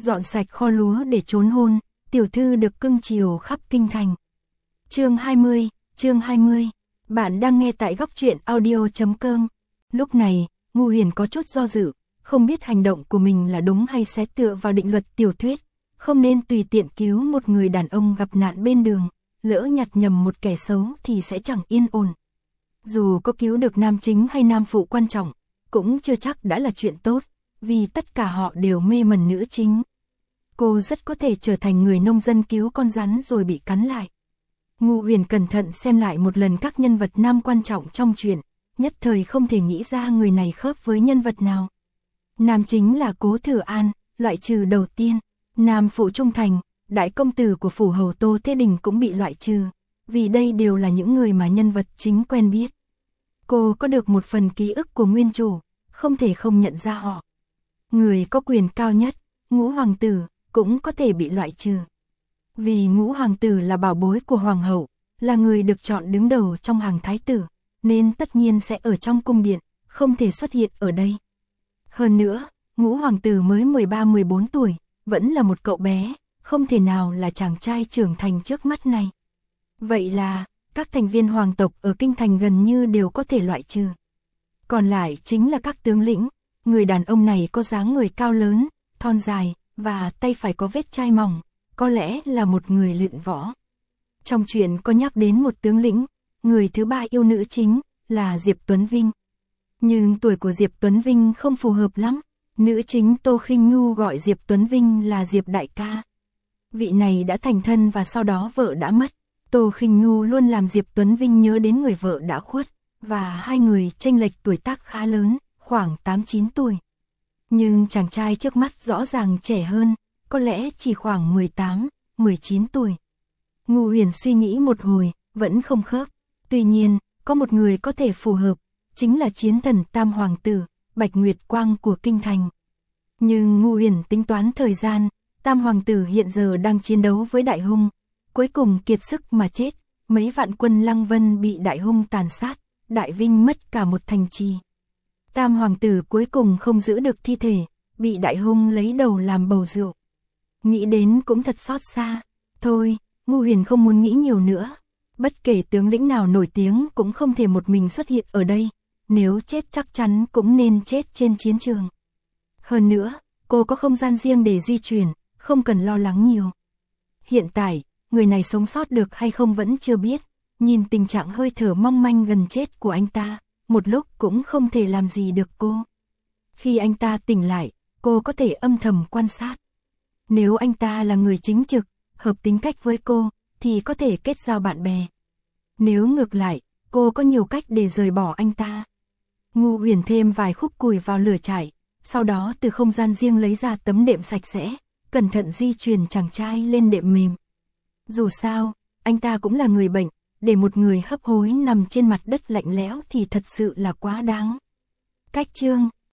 dọn sạch kho lúa để trốn hôn, tiểu thư được cưng chiều khắp kinh thành. Chương 20. Bạn đang nghe tại góc truyện audio.com. Lúc này, Ngô Huyền có chút do dự, không biết hành động của mình là đúng hay sẽ tựa vào định luật tiểu thuyết, không nên tùy tiện cứu một người đàn ông gặp nạn bên đường, lỡ nhặt nhầm một kẻ xấu thì sẽ chẳng yên ổn. Dù có cứu được nam chính hay nam phụ quan trọng, cũng chưa chắc đã là chuyện tốt, vì tất cả họ đều mê mẩn nữ chính. Cô rất có thể trở thành người nông dân cứu con rắn rồi bị cắn lại. Ngô Huyền cẩn thận xem lại một lần các nhân vật nam quan trọng trong truyện, nhất thời không thể nghĩ ra người này khớp với nhân vật nào. Nam chính là Cố Thừa An, loại trừ đầu tiên. Nam phụ trung thành, đại công tử của phủ hầu Tô Thế Đình cũng bị loại trừ, vì đây đều là những người mà nhân vật chính quen biết. Cô có được một phần ký ức của nguyên chủ, không thể không nhận ra họ. Người có quyền cao nhất, Ngũ Hoàng tử, cũng có thể bị loại trừ. Vì Ngũ Hoàng tử là bảo bối của Hoàng hậu, là người được chọn đứng đầu trong hàng thái tử, nên tất nhiên sẽ ở trong cung điện, không thể xuất hiện ở đây. Hơn nữa, Ngũ Hoàng tử mới 13-14 tuổi, vẫn là một cậu bé, không thể nào là chàng trai trưởng thành trước mắt này. Vậy là, các thành viên hoàng tộc ở kinh thành gần như đều có thể loại trừ. Còn lại chính là các tướng lĩnh, người đàn ông này có dáng người cao lớn, thon dài, và tay phải có vết chai mỏng, có lẽ là một người luyện võ. Trong truyện có nhắc đến một tướng lĩnh, người thứ ba yêu nữ chính, là Diệp Tuấn Vinh. Nhưng tuổi của Diệp Tuấn Vinh không phù hợp lắm, nữ chính Tô Khinh Nhu gọi Diệp Tuấn Vinh là Diệp đại ca. Vị này đã thành thân và sau đó vợ đã mất, Tô Khinh Nhu luôn làm Diệp Tuấn Vinh nhớ đến người vợ đã khuất, và hai người chênh lệch tuổi tác khá lớn, khoảng 8-9 tuổi. Nhưng chàng trai trước mắt rõ ràng trẻ hơn, có lẽ chỉ khoảng 18-19 tuổi. Ngô Huyền suy nghĩ một hồi, vẫn không khớp. Tuy nhiên, có một người có thể phù hợp, chính là chiến thần Tam Hoàng tử, Bạch Nguyệt Quang của kinh thành. Nhưng Ngô Huyền tính toán thời gian, Tam Hoàng tử hiện giờ đang chiến đấu với Đại Hung, cuối cùng kiệt sức mà chết, mấy vạn quân Lăng Vân bị Đại Hung tàn sát, Đại Vinh mất cả một thành trì. Tam Hoàng tử cuối cùng không giữ được thi thể, bị Đại Hung lấy đầu làm bầu rượu. Nghĩ đến cũng thật xót xa. Thôi, Ngô Huyền không muốn nghĩ nhiều nữa. Bất kể tướng lĩnh nào nổi tiếng cũng không thể một mình xuất hiện ở đây. Nếu chết chắc chắn cũng nên chết trên chiến trường. Hơn nữa, cô có không gian riêng để di chuyển, không cần lo lắng nhiều. Hiện tại, người này sống sót được hay không vẫn chưa biết. Nhìn tình trạng hơi thở mong manh gần chết của anh ta, một lúc cũng không thể làm gì được cô. Khi anh ta tỉnh lại, cô có thể âm thầm quan sát. Nếu anh ta là người chính trực, hợp tính cách với cô, thì có thể kết giao bạn bè. Nếu ngược lại, cô có nhiều cách để rời bỏ anh ta. Ngô Huyền thêm vài khúc củi vào lửa trại, sau đó từ không gian riêng lấy ra tấm đệm sạch sẽ, cẩn thận di chuyển chàng trai lên đệm mềm. Dù sao, anh ta cũng là người bệnh, để một người hấp hối nằm trên mặt đất lạnh lẽo thì thật sự là quá đáng. Cách chương